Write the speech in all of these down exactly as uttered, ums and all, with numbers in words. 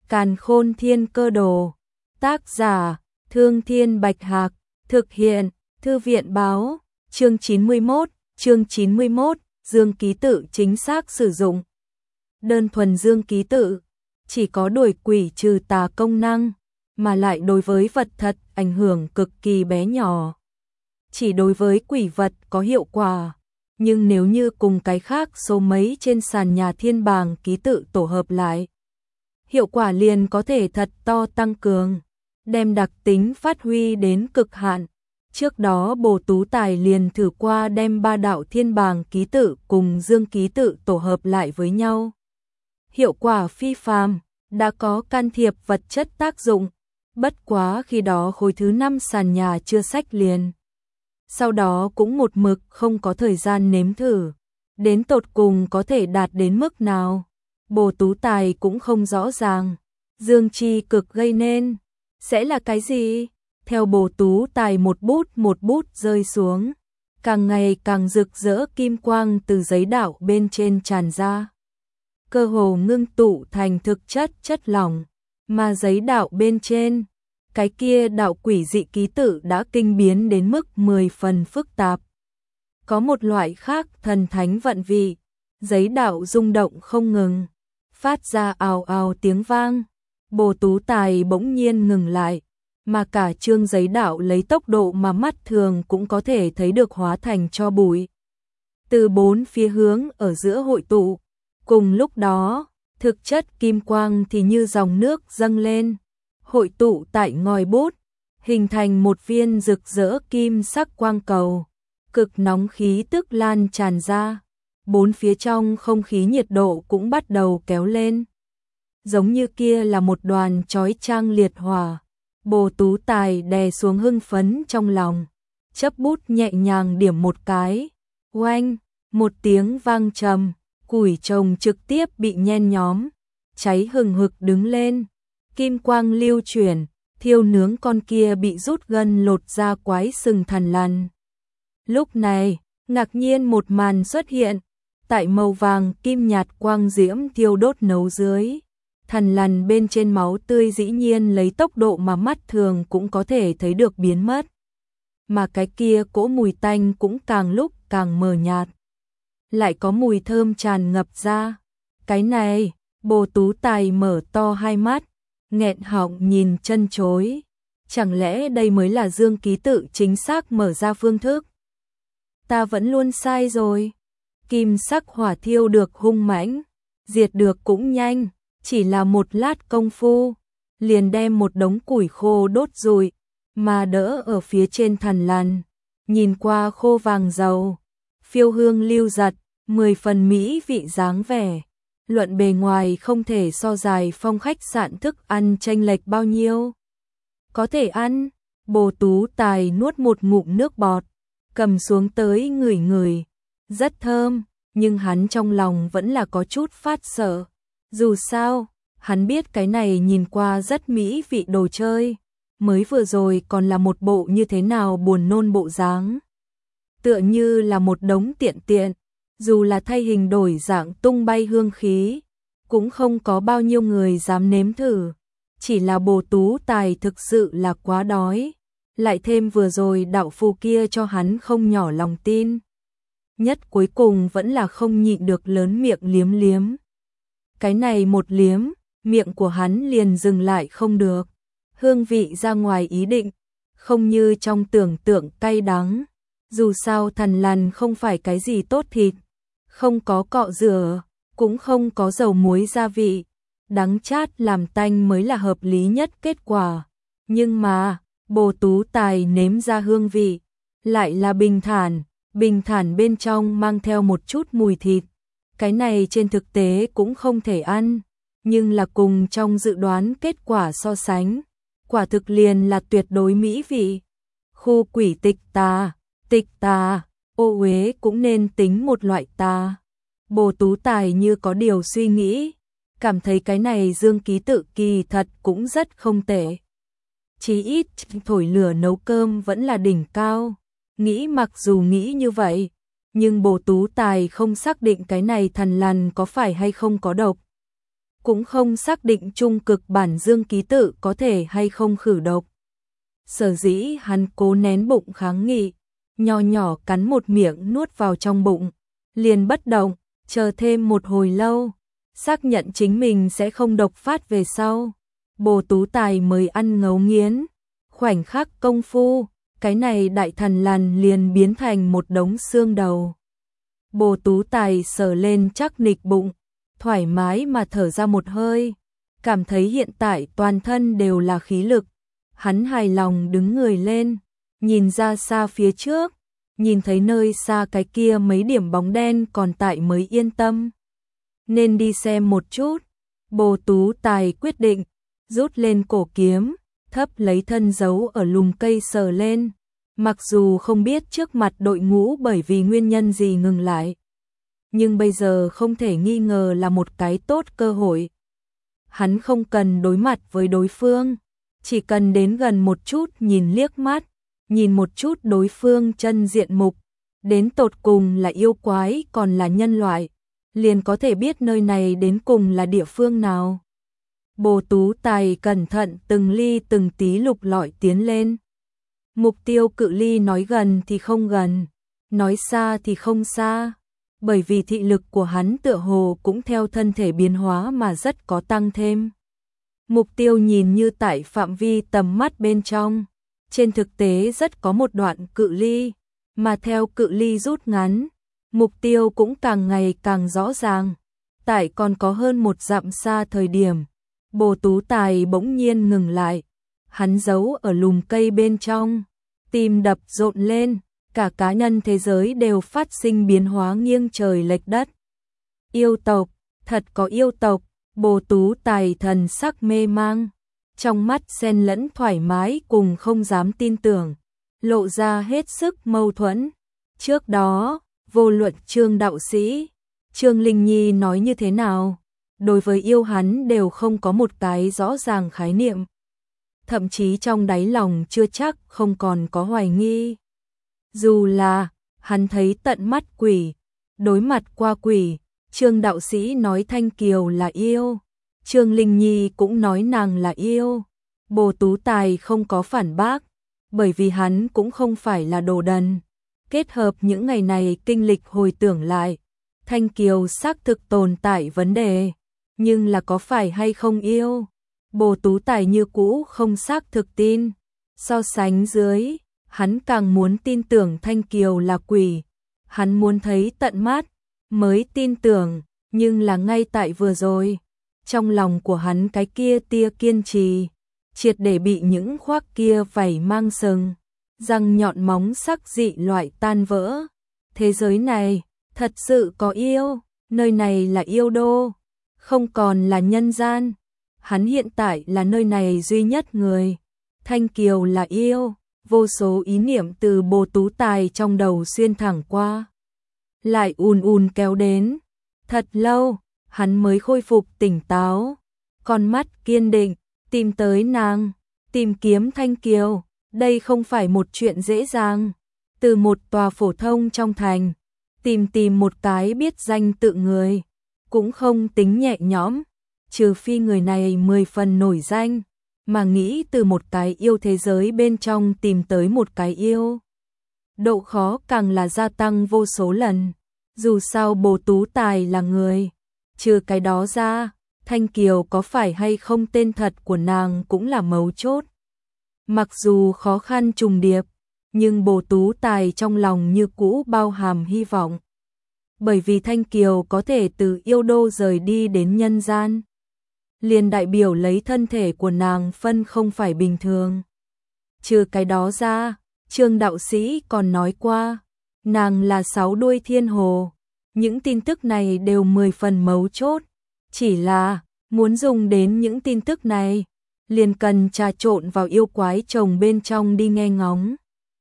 Càn Khôn Thiên Cơ Đồ. Tác giả: Thương Thiên Bạch Hạc. Thực hiện: Thư viện Báo. Chương chín mươi mốt. Chương chín mươi mốt. Dương ký tự chính xác sử dụng. Đơn thuần dương ký tự chỉ có đuổi quỷ trừ tà công năng, mà lại đối với vật thật ảnh hưởng cực kỳ bé nhỏ. Chỉ đối với quỷ vật có hiệu quả, nhưng nếu như cùng cái khác số mấy trên sàn nhà thiên bảng ký tự tổ hợp lại, hiệu quả liền có thể thật to tăng cường, đem đặc tính phát huy đến cực hạn. Trước đó Bồ Tú Tài liền thử qua đem ba đạo thiên bảng ký tự cùng dương ký tự tổ hợp lại với nhau. Hiệu quả phi phàm, đã có can thiệp vật chất tác dụng, bất quá khi đó khối thứ năm sàn nhà chưa sách liền. Sau đó cũng một mực không có thời gian nếm thử, đến tột cùng có thể đạt đến mức nào, Bồ Tú Tài cũng không rõ ràng. Dương chi cực gây nên sẽ là cái gì? Theo Bồ Tú Tài một bút một bút rơi xuống, càng ngày càng rực rỡ kim quang từ giấy đạo bên trên tràn ra, cơ hồ ngưng tụ thành thực chất chất lỏng, mà giấy đạo bên trên, cái kia đạo quỷ dị ký tự đã kinh biến đến mức mười phần phức tạp. Có một loại khác thần thánh vận vị, giấy đạo rung động không ngừng, phát ra ào ào tiếng vang. Bồ Tú Tài bỗng nhiên ngừng lại, mà cả chương giấy đạo lấy tốc độ mà mắt thường cũng có thể thấy được hóa thành tro bụi, từ bốn phía hướng ở giữa hội tụ. Cùng lúc đó, thực chất kim quang thì như dòng nước dâng lên, hội tụ tại ngòi bút, hình thành một viên rực rỡ kim sắc quang cầu, cực nóng khí tức lan tràn ra, bốn phía trong không khí nhiệt độ cũng bắt đầu kéo lên, giống như kia là một đoàn chói chang liệt hỏa. Bồ Tú Tài đè xuống hưng phấn trong lòng, chấp bút nhẹ nhàng điểm một cái, oanh, một tiếng vang trầm, củi trồng trực tiếp bị nhen nhóm, cháy hừng hực đứng lên, kim quang lưu chuyển, thiêu nướng con kia bị rút gân lột ra quái sừng thằn lằn. Lúc này, ngạc nhiên một màn xuất hiện, tại màu vàng kim nhạt quang diễm thiêu đốt nấu dưới, thằn lằn bên trên máu tươi dĩ nhiên lấy tốc độ mà mắt thường cũng có thể thấy được biến mất, mà cái kia cỗ mùi tanh cũng càng lúc càng mờ nhạt, lại có mùi thơm tràn ngập ra. Cái này, Bồ Tú Tài mở to hai mắt, nghẹn họng nhìn chân chối, chẳng lẽ đây mới là dương ký tự chính xác mở ra phương thức? Ta vẫn luôn sai rồi. Kim sắc hỏa thiêu được hung mãnh, diệt được cũng nhanh, chỉ là một lát công phu, liền đem một đống củi khô đốt rụi, mà đỡ ở phía trên thằn lằn, nhìn qua khô vàng dầu, phiêu hương lưu giật, mười phần mỹ vị dáng vẻ. Luận bề ngoài không thể so dài phong khách sạn thức ăn chênh lệch bao nhiêu. Có thể ăn, Bồ Tú Tài nuốt một ngụm nước bọt, cầm xuống tới ngửi ngửi, rất thơm, nhưng hắn trong lòng vẫn là có chút phát sợ. Dù sao, hắn biết cái này nhìn qua rất mỹ vị đồ chơi, mới vừa rồi còn là một bộ như thế nào buồn nôn bộ dáng. Tựa như là một đống tiện tiện, dù là thay hình đổi dạng tung bay hương khí, cũng không có bao nhiêu người dám nếm thử. Chỉ là Bồ Tú Tài thực sự là quá đói, lại thêm vừa rồi đạo phù kia cho hắn không nhỏ lòng tin. Nhất cuối cùng vẫn là không nhịn được lớn miệng liếm liếm. Cái này một liếm, miệng của hắn liền dừng lại không được. Hương vị ra ngoài ý định, không như trong tưởng tượng cay đắng. Dù sao thằn lằn không phải cái gì tốt thịt, không có cọ rửa, cũng không có dầu muối gia vị, đắng chát làm tanh mới là hợp lý nhất kết quả. Nhưng mà, Bồ Tú Tài nếm ra hương vị, lại là bình thản, bình thản bên trong mang theo một chút mùi thịt. Cái này trên thực tế cũng không thể ăn, nhưng là cùng trong dự đoán kết quả so sánh, quả thực liền là tuyệt đối mỹ vị. Khu quỷ tịch tà, tịch tà, ô uế cũng nên tính một loại tà. Bồ Tú Tài như có điều suy nghĩ, cảm thấy cái này dương ký tự kỳ thật cũng rất không tệ. Chí ít thổi lửa nấu cơm vẫn là đỉnh cao. Nghĩ mặc dù nghĩ như vậy, nhưng Bồ Tú Tài không xác định cái này thằn lằn có phải hay không có độc. cũng không xác định trung cực bản dương ký tự có thể hay không khử độc. Sở dĩ hắn cố nén bụng kháng nghị, nho nhỏ cắn một miệng nuốt vào trong bụng, liền bất động, chờ thêm một hồi lâu, xác nhận chính mình sẽ không độc phát về sau. Bồ Tú Tài mới ăn ngấu nghiến, khoảnh khắc công phu, cái này đại thần lằn liền biến thành một đống xương đầu. Bồ Tú Tài sờ lên chắc nịch bụng, thoải mái mà thở ra một hơi, cảm thấy hiện tại toàn thân đều là khí lực. Hắn hài lòng đứng người lên, nhìn ra xa phía trước, nhìn thấy nơi xa cái kia mấy điểm bóng đen còn tại mới yên tâm. Nên đi xem một chút. Bồ Tú Tài quyết định, rút lên cổ kiếm, thấp lấy thân giấu ở lùm cây sờ lên. Mặc dù không biết trước mặt đội ngũ bởi vì nguyên nhân gì ngừng lại, nhưng bây giờ không thể nghi ngờ là một cái tốt cơ hội. Hắn không cần đối mặt với đối phương, chỉ cần đến gần một chút nhìn liếc mắt, nhìn một chút đối phương chân diện mục, đến tột cùng là yêu quái còn là nhân loại, liền có thể biết nơi này đến cùng là địa phương nào. Bồ Tú Tài cẩn thận từng ly từng tí lục lọi tiến lên. Mục tiêu cự ly nói gần thì không gần, nói xa thì không xa, bởi vì thị lực của hắn tựa hồ cũng theo thân thể biến hóa mà rất có tăng thêm. Mục tiêu nhìn như tại phạm vi tầm mắt bên trong, trên thực tế rất có một đoạn cự ly, mà theo cự ly rút ngắn, mục tiêu cũng càng ngày càng rõ ràng. Tại còn có hơn một dặm xa thời điểm, Bồ Tú Tài bỗng nhiên ngừng lại, hắn giấu ở lùm cây bên trong, tim đập rộn lên, cả cá nhân thế giới đều phát sinh biến hóa nghiêng trời lệch đất. Yêu tộc, thật có yêu tộc. Bồ Tú Tài thần sắc mê mang, trong mắt xen lẫn thoải mái cùng không dám tin tưởng, lộ ra hết sức mâu thuẫn. Trước đó, vô luận Trương đạo sĩ, Trương Linh Nhi nói như thế nào, đối với yêu hắn đều không có một cái rõ ràng khái niệm. Thậm chí trong đáy lòng chưa chắc không còn có hoài nghi. Dù là, hắn thấy tận mắt quỷ, đối mặt qua quỷ, Trương đạo sĩ nói Thanh Kiều là yêu, Trương Linh Nhi cũng nói nàng là yêu. Bồ Tú Tài không có phản bác, bởi vì hắn cũng không phải là đồ đần. Kết hợp những ngày này kinh lịch hồi tưởng lại, Thanh Kiều xác thực tồn tại vấn đề, nhưng là có phải hay không yêu? Bồ Tú Tài như cũ không xác thực tin. So sánh dưới, hắn càng muốn tin tưởng Thanh Kiều là quỷ, hắn muốn thấy tận mắt mới tin tưởng, nhưng là ngay tại vừa rồi, trong lòng của hắn cái kia tia kiên trì, triệt để bị những khoác kia vảy mang sừng, răng nhọn móng sắc dị loại tan vỡ. Thế giới này, thật sự có yêu, nơi này là yêu đô, không còn là nhân gian. Hắn hiện tại là nơi này duy nhất người. Thanh Kiều là yêu, vô số ý niệm từ Bồ Tú Tài trong đầu xuyên thẳng qua, lại ùn ùn kéo đến. Thật lâu, hắn mới khôi phục tỉnh táo, con mắt kiên định, tìm tới nàng, tìm kiếm Thanh Kiều. Đây không phải một chuyện dễ dàng. Từ một tòa phổ thông trong thành, tìm tìm một cái biết danh tự người, cũng không tính nhẹ nhõm, trừ phi người này mười phần nổi danh, mà nghĩ từ một cái yêu thế giới bên trong tìm tới một cái yêu. Độ khó càng là gia tăng vô số lần. Dù sao Bồ Tú Tài là người, trừ cái đó ra, Thanh Kiều có phải hay không tên thật của nàng cũng là mấu chốt. Mặc dù khó khăn trùng điệp, nhưng Bồ Tú Tài trong lòng như cũ bao hàm hy vọng. Bởi vì Thanh Kiều có thể từ yêu đô rời đi đến nhân gian, liền đại biểu lấy thân thể của nàng phân không phải bình thường. Trừ cái đó ra, Trương đạo sĩ còn nói qua, nàng là sáu đuôi thiên hồ. Những tin tức này đều mười phần mấu chốt, chỉ là muốn dùng đến những tin tức này, liền cần trà trộn vào yêu quái chồng bên trong đi nghe ngóng.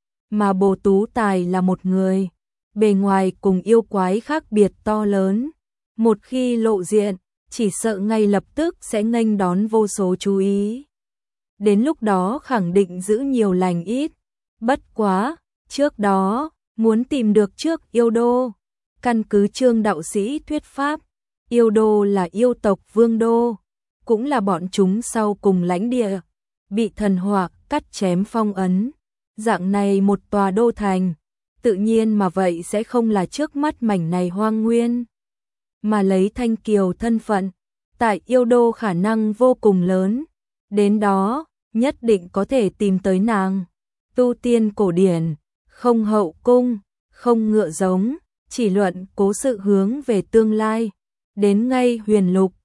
Mà Bồ Tú Tài là một người, bề ngoài cùng yêu quái khác biệt to lớn, một khi lộ diện, chỉ sợ ngay lập tức sẽ nghênh đón vô số chú ý. Đến lúc đó khẳng định giữ nhiều lành ít. Bất quá, trước đó, muốn tìm được trước yêu đô. Căn cứ Trương đạo sĩ thuyết pháp, yêu đô là yêu tộc vương đô, cũng là bọn chúng sau cùng lãnh địa, bị thần hỏa cắt chém phong ấn. Dạng này một tòa đô thành, tự nhiên mà vậy sẽ không là trước mắt mảnh này hoang nguyên, mà lấy Thanh Kiều thân phận, tại yêu đô khả năng vô cùng lớn, đến đó, nhất định có thể tìm tới nàng. Tu tiên cổ điển, không hậu cung, không ngựa giống, chỉ luận cố sự hướng về tương lai, đến ngay huyền lục,